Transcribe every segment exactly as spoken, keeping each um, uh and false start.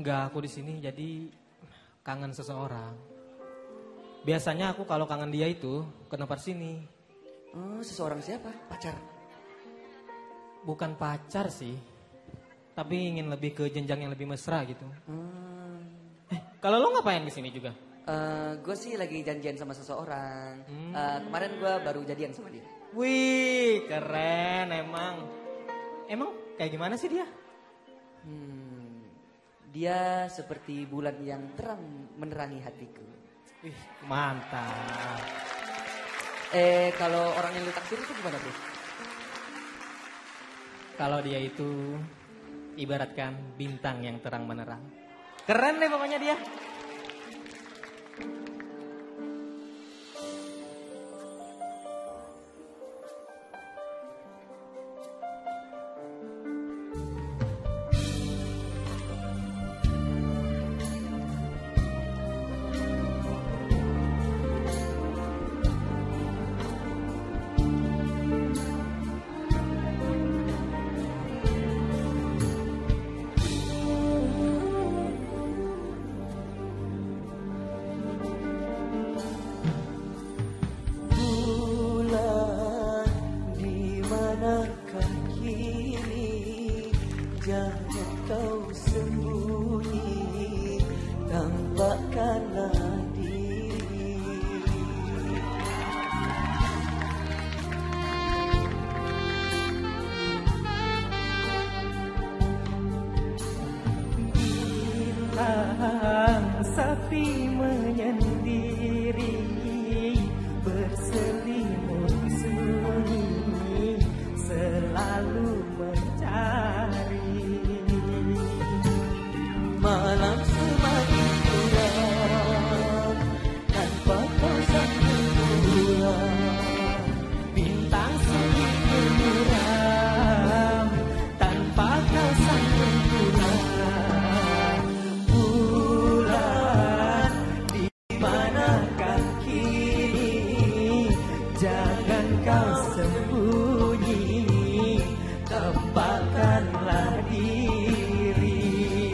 Enggak, aku di sini jadi kangen seseorang. Biasanya aku kalau kangen dia itu ke tempat sini. Oh, seseorang siapa? Pacar? Bukan pacar sih, tapi ingin lebih ke jenjang yang lebih mesra gitu. Hmm. Eh, kalau lo ngapain ke sini juga? Uh, gue sih lagi janjian sama seseorang. Hmm. Uh, kemarin gue baru jadian sama dia. Wih, keren emang. Emang kayak gimana sih dia? Hmm, dia seperti bulan yang terang menerangi hatiku. Wih, mantap. Eh, kalau orang yang lu taksir itu gimana, bro? Kalau dia itu ibaratkan bintang yang terang menerang. Keren deh pokoknya dia. Sepi menyendiri berselimut sunyi selalu mencari malam semakin gelap tanpa kau sanggup pulang bintang semakin muram tanpa kau sanggup pulang. Kau sembunyi, tempatkanlah diri.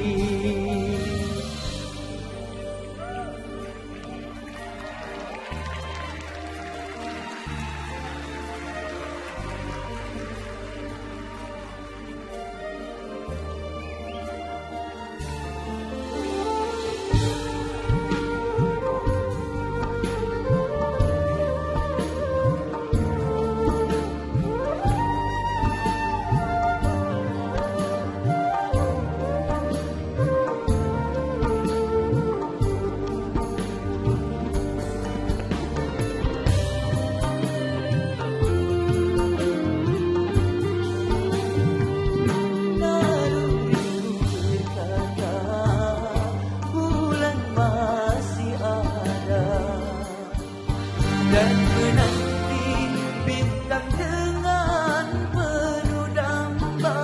Dan menanti bintang dengan penuh damba.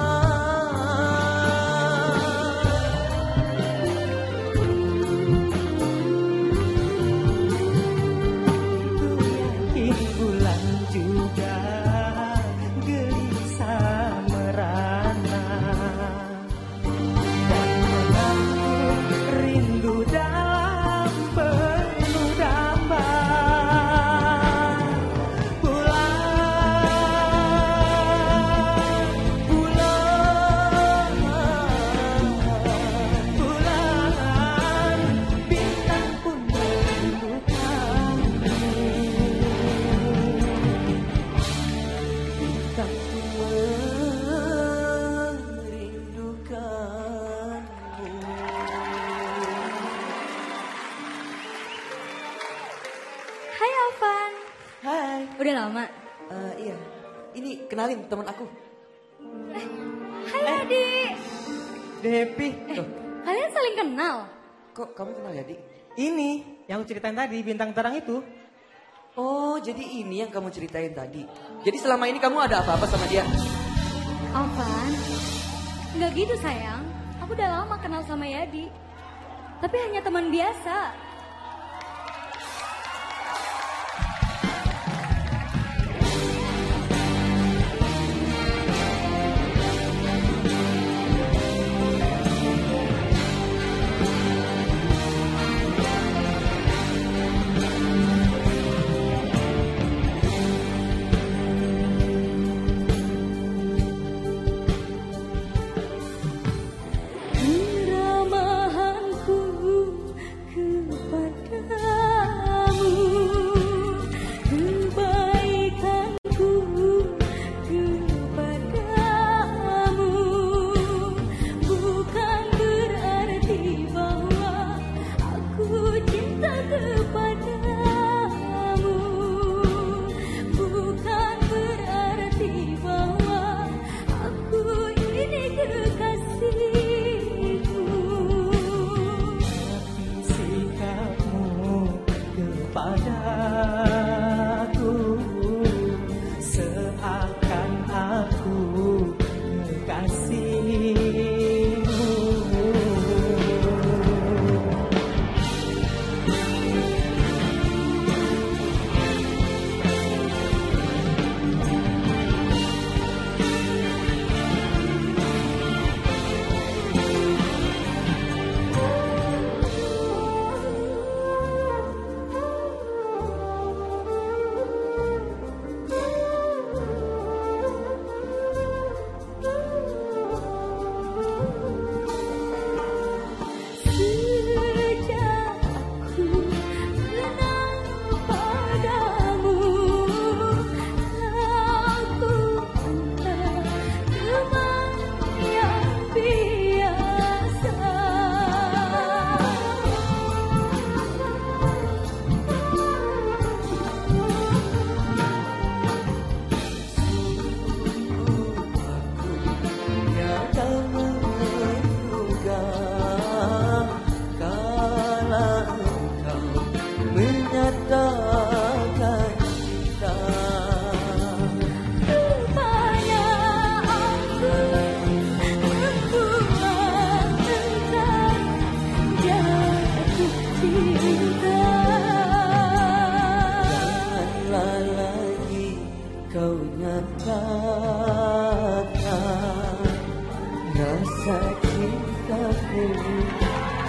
Ku yakin bulan juga gelisah merana dan menanti rindu dalam penuh damba. Hai. Udah lama? Uh, iya. Ini kenalin teman aku. Eh, hai Adi. Depi. Eh, kalian saling kenal? Kok kamu kenal Yadi? Ini yang aku ceritain tadi, bintang terang itu. Oh, jadi ini yang kamu ceritain tadi. Jadi selama ini kamu ada apa-apa sama dia? Alvan, nggak gitu sayang. Aku udah lama kenal sama Yadi. Tapi hanya teman biasa.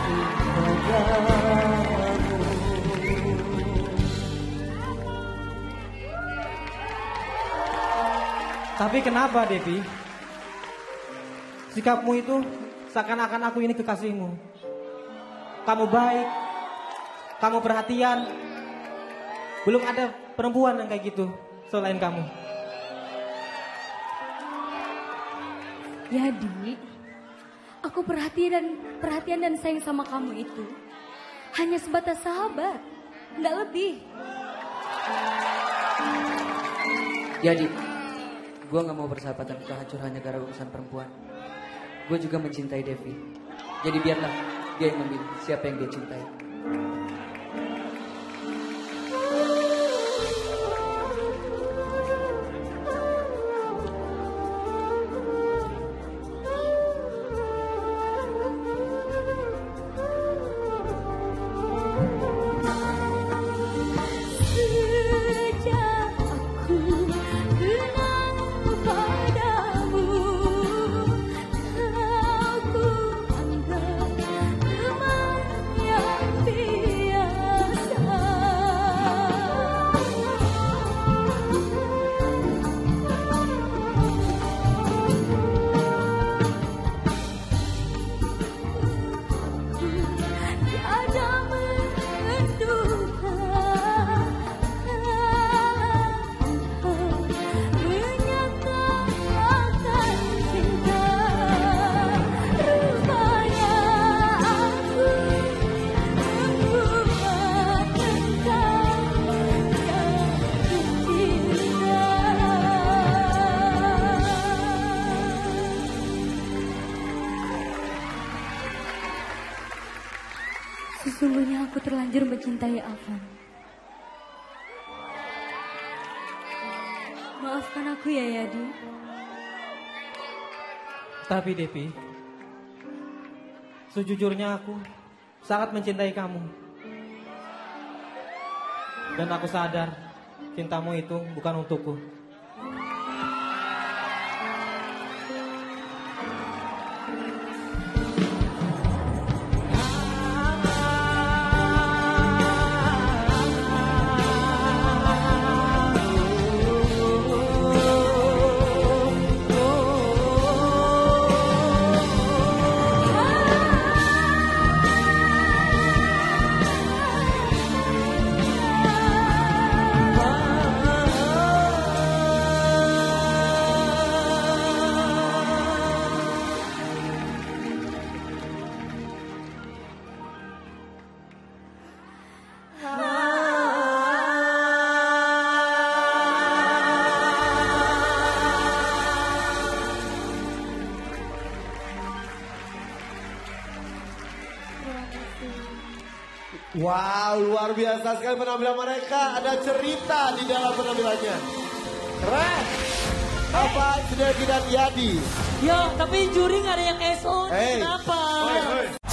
Tapi kenapa Devi? Sikapmu itu seakan-akan aku ini kekasihmu. Kamu baik, kamu perhatian. Belum ada perempuan yang kayak gitu selain kamu. Jadi, aku perhatian dan perhatian dan sayang sama kamu itu hanya sebatas sahabat, nggak lebih. Jadi, gue gak mau persahabatan kita hancur hanya gara urusan perempuan. Gue juga mencintai Devi. Jadi biarlah dia yang memilih siapa yang dia cintai. Sesungguhnya aku terlanjur mencintai Afan. Maafkan aku ya Yadi. Tapi Devi, sejujurnya aku sangat mencintai kamu. Dan aku sadar cintamu itu bukan untukku. Wow, luar biasa sekali penampilan mereka. Ada cerita di dalam penampilannya. Keren. Apa sudah dan Yadi? Yo, tapi juri gak ada yang S O. Hey. Kenapa? Hey, hey.